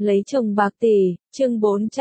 Lấy chồng bạc tỷ, chương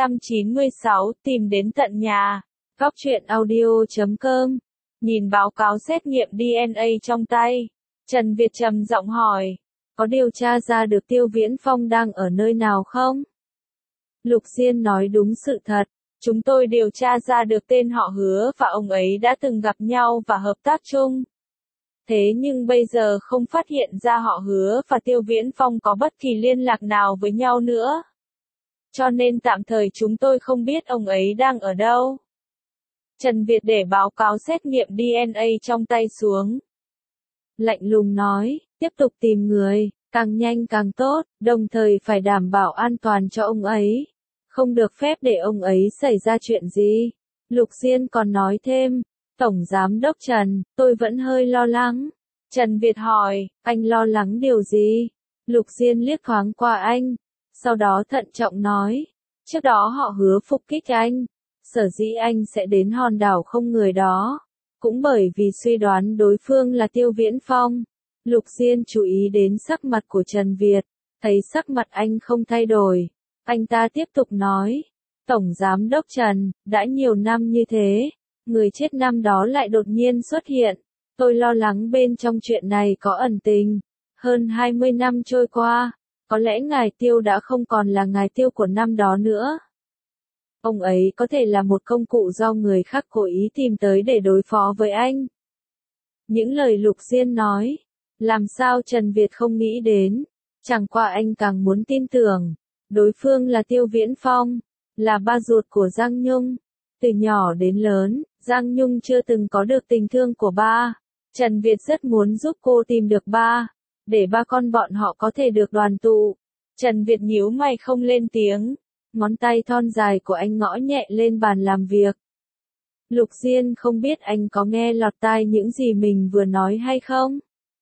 496, tìm đến tận nhà. Góc truyện audio.com. Nhìn báo cáo xét nghiệm DNA trong tay, Trần Việt trầm giọng hỏi, có điều tra ra được Tiêu Viễn Phong đang ở nơi nào không? Lục Diên nói đúng sự thật, chúng tôi điều tra ra được tên họ Hứa và ông ấy đã từng gặp nhau và hợp tác chung. Thế nhưng bây giờ không phát hiện ra họ Hứa và Tiêu Viễn Phong có bất kỳ liên lạc nào với nhau nữa. Cho nên tạm thời chúng tôi không biết ông ấy đang ở đâu. Trần Việt để báo cáo xét nghiệm DNA trong tay xuống. Lạnh lùng nói, tiếp tục tìm người, càng nhanh càng tốt, đồng thời phải đảm bảo an toàn cho ông ấy. Không được phép để ông ấy xảy ra chuyện gì. Lục Diên còn nói thêm, Tổng Giám đốc Trần, tôi vẫn hơi lo lắng. Trần Việt hỏi, anh lo lắng điều gì? Lục Diên liếc thoáng qua anh, sau đó thận trọng nói, trước đó họ hứa phục kích anh. Sở dĩ anh sẽ đến hòn đảo không người đó, cũng bởi vì suy đoán đối phương là Tiêu Viễn Phong. Lục Diên chú ý đến sắc mặt của Trần Việt, thấy sắc mặt anh không thay đổi. Anh ta tiếp tục nói, Tổng Giám đốc Trần, đã nhiều năm như thế, người chết năm đó lại đột nhiên xuất hiện. Tôi lo lắng bên trong chuyện này có ẩn tình. Hơn 20 năm trôi qua, có lẽ ngài Tiêu đã không còn là ngài Tiêu của năm đó nữa. Ông ấy có thể là một công cụ do người khác cố ý tìm tới để đối phó với anh. Những lời Lục Diên nói, làm sao Trần Việt không nghĩ đến, chẳng qua anh càng muốn tin tưởng. Đối phương là Tiêu Viễn Phong, là ba ruột của Giang Nhung. Từ nhỏ đến lớn, Giang Nhung chưa từng có được tình thương của ba. Trần Việt rất muốn giúp cô tìm được ba, để ba con bọn họ có thể được đoàn tụ. Trần Việt nhíu mày không lên tiếng, ngón tay thon dài của anh gõ nhẹ lên bàn làm việc. Lục Diên không biết anh có nghe lọt tai những gì mình vừa nói hay không?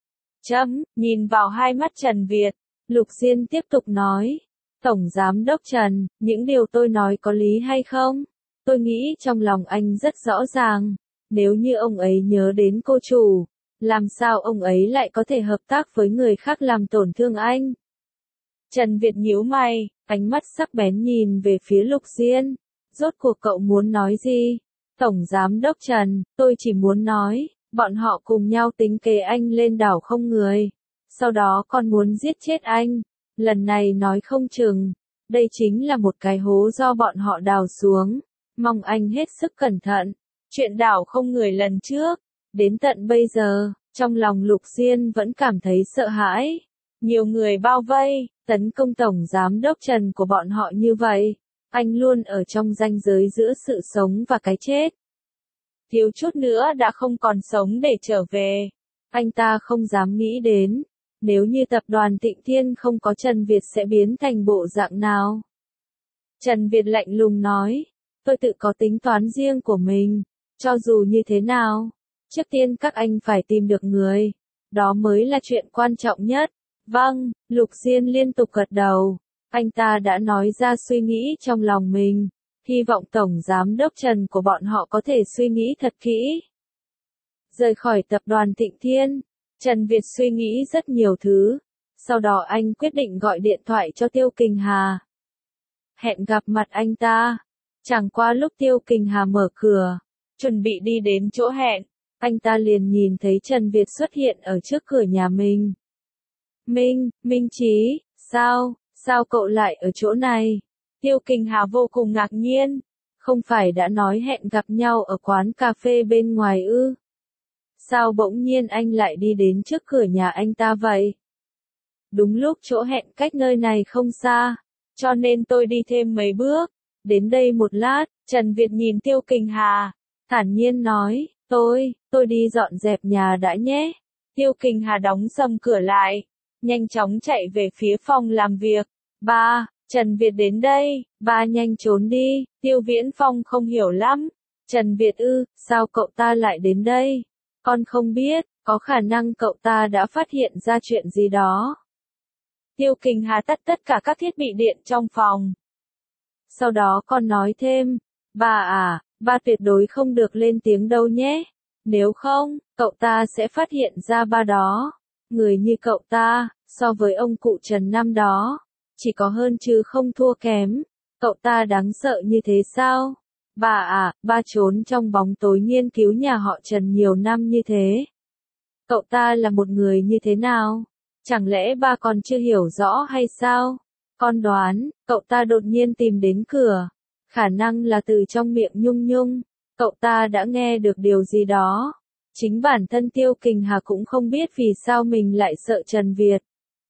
Nhìn vào hai mắt Trần Việt, Lục Diên tiếp tục nói, Tổng Giám đốc Trần, những điều tôi nói có lý hay không? Tôi nghĩ trong lòng anh rất rõ ràng, nếu như ông ấy nhớ đến cô chủ, làm sao ông ấy lại có thể hợp tác với người khác làm tổn thương anh? Trần Việt nhíu mày, ánh mắt sắc bén nhìn về phía Lục Diên. Rốt cuộc cậu muốn nói gì? Tổng Giám đốc Trần, tôi chỉ muốn nói, bọn họ cùng nhau tính kế anh lên đảo không người. Sau đó còn muốn giết chết anh. Lần này nói không chừng, đây chính là một cái hố do bọn họ đào xuống. Mong anh hết sức cẩn thận. Chuyện đảo không người lần trước, đến tận bây giờ, trong lòng Lục Diên vẫn cảm thấy sợ hãi. Nhiều người bao vây, tấn công Tổng Giám đốc Trần của bọn họ như vậy. Anh luôn ở trong ranh giới giữa sự sống và cái chết. Thiếu chút nữa đã không còn sống để trở về. Anh ta không dám nghĩ đến, nếu như tập đoàn Tịnh Thiên không có Trần Việt sẽ biến thành bộ dạng nào. Trần Việt lạnh lùng nói, tôi tự có tính toán riêng của mình, cho dù như thế nào. Trước tiên các anh phải tìm được người, đó mới là chuyện quan trọng nhất. Vâng, Lục Diên liên tục gật đầu. Anh ta đã nói ra suy nghĩ trong lòng mình. Hy vọng Tổng Giám đốc Trần của bọn họ có thể suy nghĩ thật kỹ. Rời khỏi tập đoàn Tịnh Thiên, Trần Việt suy nghĩ rất nhiều thứ. Sau đó anh quyết định gọi điện thoại cho Tiêu Kình Hà. Hẹn gặp mặt anh ta. Chẳng qua lúc Tiêu Kình Hà mở cửa, chuẩn bị đi đến chỗ hẹn, anh ta liền nhìn thấy Trần Việt xuất hiện ở trước cửa nhà mình. Minh Chí, sao cậu lại ở chỗ này? Tiêu Kình Hà vô cùng ngạc nhiên, không phải đã nói hẹn gặp nhau ở quán cà phê bên ngoài ư? Sao bỗng nhiên anh lại đi đến trước cửa nhà anh ta vậy? Đúng lúc chỗ hẹn cách nơi này không xa, cho nên tôi đi thêm mấy bước, đến đây một lát. Trần Việt nhìn Tiêu Kình Hà, thản nhiên nói, tôi đi dọn dẹp nhà đã nhé. Tiêu Kình Hà đóng sầm cửa lại, nhanh chóng chạy về phía phòng làm việc. Ba, Trần Việt đến đây, ba nhanh trốn đi. Tiêu Viễn Phong không hiểu lắm. Trần Việt sao cậu ta lại đến đây? Con không biết, có khả năng cậu ta đã phát hiện ra chuyện gì đó. Tiêu Kình Hà tắt tất cả các thiết bị điện trong phòng. Sau đó con nói thêm, ba tuyệt đối không được lên tiếng đâu nhé. Nếu không, cậu ta sẽ phát hiện ra ba đó. Người như cậu ta, so với ông cụ Trần năm đó, chỉ có hơn chứ không thua kém. Cậu ta đáng sợ như thế sao? Bà à, ba trốn trong bóng tối nghiên cứu nhà họ Trần nhiều năm như thế. Cậu ta là một người như thế nào? Chẳng lẽ ba còn chưa hiểu rõ hay sao? Con đoán, cậu ta đột nhiên tìm đến cửa. Khả năng là từ trong miệng Nhung Nhung. Cậu ta đã nghe được điều gì đó. Chính bản thân Tiêu Kình Hà cũng không biết vì sao mình lại sợ Trần Việt.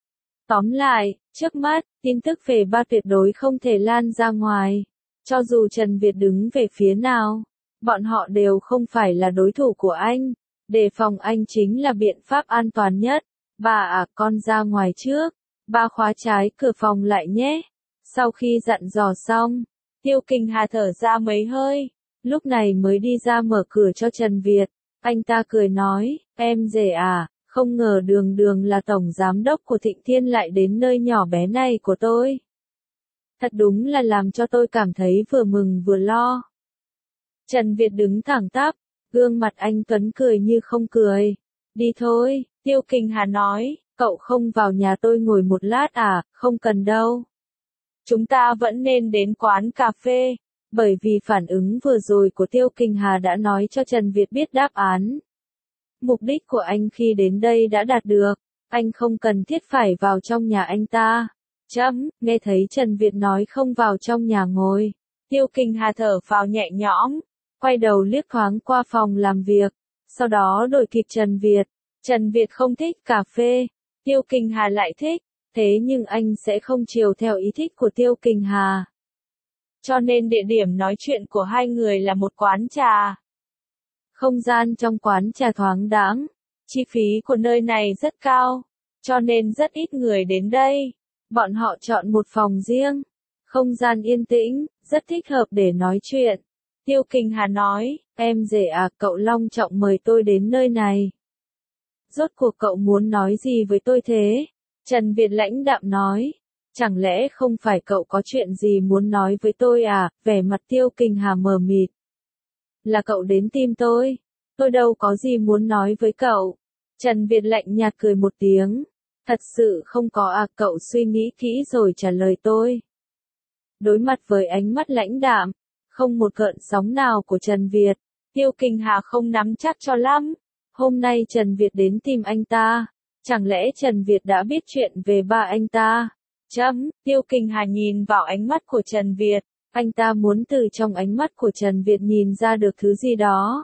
Tóm lại, trước mắt, tin tức về ba tuyệt đối không thể lan ra ngoài. Cho dù Trần Việt đứng về phía nào, bọn họ đều không phải là đối thủ của anh. Đề phòng anh chính là biện pháp an toàn nhất. Bà à, con ra ngoài trước. Ba khóa trái cửa phòng lại nhé. Sau khi dặn dò xong, Tiêu Kình Hà thở ra mấy hơi. Lúc này mới đi ra mở cửa cho Trần Việt. Anh ta cười nói, em rể à, không ngờ Đường Đường là tổng giám đốc của Thịnh Thiên lại đến nơi nhỏ bé này của tôi. Thật đúng là làm cho tôi cảm thấy vừa mừng vừa lo. Trần Việt đứng thẳng tắp, gương mặt anh tuấn cười như không cười. Đi thôi, Tiêu Kình Hà nói, cậu không vào nhà tôi ngồi một lát à, không cần đâu. Chúng ta vẫn nên đến quán cà phê, bởi vì phản ứng vừa rồi của Tiêu Kình Hà đã nói cho Trần Việt biết đáp án. Mục đích của anh khi đến đây đã đạt được, anh không cần thiết phải vào trong nhà anh ta. Nghe thấy Trần Việt nói không vào trong nhà ngồi. Tiêu Kình Hà thở phào nhẹ nhõm, quay đầu liếc thoáng qua phòng làm việc, sau đó đuổi kịp Trần Việt. Trần Việt không thích cà phê, Tiêu Kình Hà lại thích, thế nhưng anh sẽ không chiều theo ý thích của Tiêu Kình Hà. Cho nên địa điểm nói chuyện của hai người là một quán trà. Không gian trong quán trà thoáng đãng, chi phí của nơi này rất cao, cho nên rất ít người đến đây. Bọn họ chọn một phòng riêng, không gian yên tĩnh, rất thích hợp để nói chuyện. Tiêu Kình Hà nói, em rể à, cậu long trọng mời tôi đến nơi này. Rốt cuộc cậu muốn nói gì với tôi thế? Trần Việt lãnh đạm nói, chẳng lẽ không phải cậu có chuyện gì muốn nói với tôi à? Vẻ mặt Tiêu Kình Hà mờ mịt. Là cậu đến tìm tôi đâu có gì muốn nói với cậu. Trần Việt lạnh nhạt cười một tiếng. Thật sự không có à, cậu suy nghĩ kỹ rồi trả lời tôi. Đối mặt với ánh mắt lãnh đạm, không một gợn sóng nào của Trần Việt, Tiêu Kình Hà không nắm chắc cho lắm. Hôm nay Trần Việt đến tìm anh ta, chẳng lẽ Trần Việt đã biết chuyện về ba anh ta? Tiêu Kình Hà nhìn vào ánh mắt của Trần Việt, anh ta muốn từ trong ánh mắt của Trần Việt nhìn ra được thứ gì đó.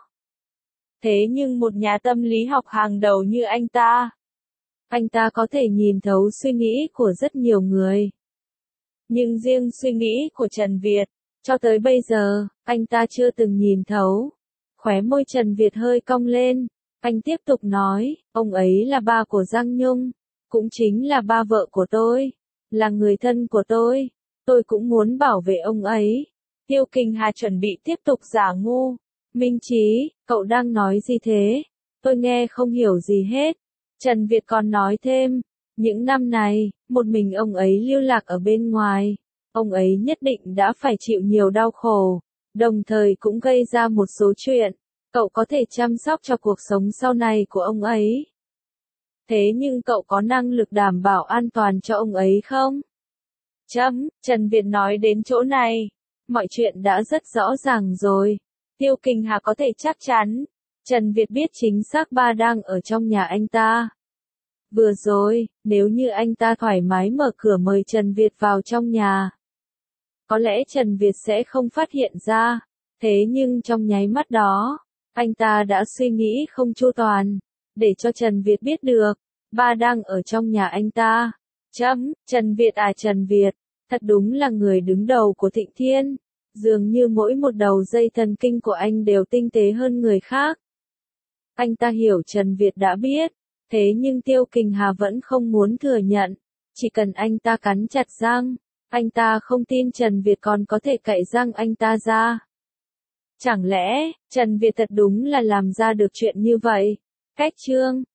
Thế nhưng một nhà tâm lý học hàng đầu như anh ta có thể nhìn thấu suy nghĩ của rất nhiều người. Nhưng riêng suy nghĩ của Trần Việt, cho tới bây giờ, anh ta chưa từng nhìn thấu. Khóe môi Trần Việt hơi cong lên, anh tiếp tục nói, ông ấy là ba của Giang Nhung, cũng chính là ba vợ của tôi, là người thân của tôi cũng muốn bảo vệ ông ấy. Tiêu Kình Hà chuẩn bị tiếp tục giả ngu. Minh Chí, cậu đang nói gì thế? Tôi nghe không hiểu gì hết. Trần Việt còn nói thêm, những năm này, một mình ông ấy lưu lạc ở bên ngoài. Ông ấy nhất định đã phải chịu nhiều đau khổ, đồng thời cũng gây ra một số chuyện. Cậu có thể chăm sóc cho cuộc sống sau này của ông ấy. Thế nhưng cậu có năng lực đảm bảo an toàn cho ông ấy không? Trần Việt nói đến chỗ này, mọi chuyện đã rất rõ ràng rồi. Tiêu Kình Hà có thể chắc chắn, Trần Việt biết chính xác ba đang ở trong nhà anh ta. Vừa rồi, nếu như anh ta thoải mái mở cửa mời Trần Việt vào trong nhà, có lẽ Trần Việt sẽ không phát hiện ra. Thế nhưng trong nháy mắt đó, anh ta đã suy nghĩ không chu toàn, để cho Trần Việt biết được, ba đang ở trong nhà anh ta. Trần Việt à, Trần Việt, thật đúng là người đứng đầu của Thịnh Thiên. Dường như mỗi một đầu dây thần kinh của anh đều tinh tế hơn người khác. Anh ta hiểu Trần Việt đã biết, thế nhưng Tiêu Kình Hà vẫn không muốn thừa nhận. Chỉ cần anh ta cắn chặt răng, anh ta không tin Trần Việt còn có thể cạy răng anh ta ra. Chẳng lẽ, Trần Việt thật đúng là làm ra được chuyện như vậy? Cách chương